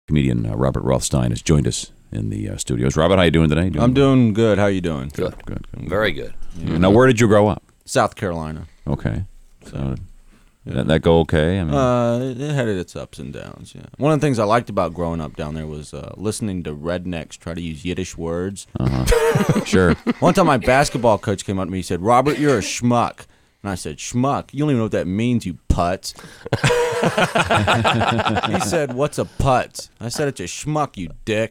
Comedian Robert Rothstein has joined us in the studios. Robert, how you doing today? I'm doing good. How you doing? Good. Very good. Yeah. Now, where did you grow up? South Carolina. Okay. So, did that go okay? I mean, It had its ups and downs, yeah. One of the things I liked about growing up down there was listening to rednecks try to use Yiddish words. Sure. One time my basketball coach came up to me, he said, "Robert, you're a schmuck." And I said, "Schmuck? You don't even know what that means, you putz." He said, "What's a putz?" I said, "It's a schmuck, you dick."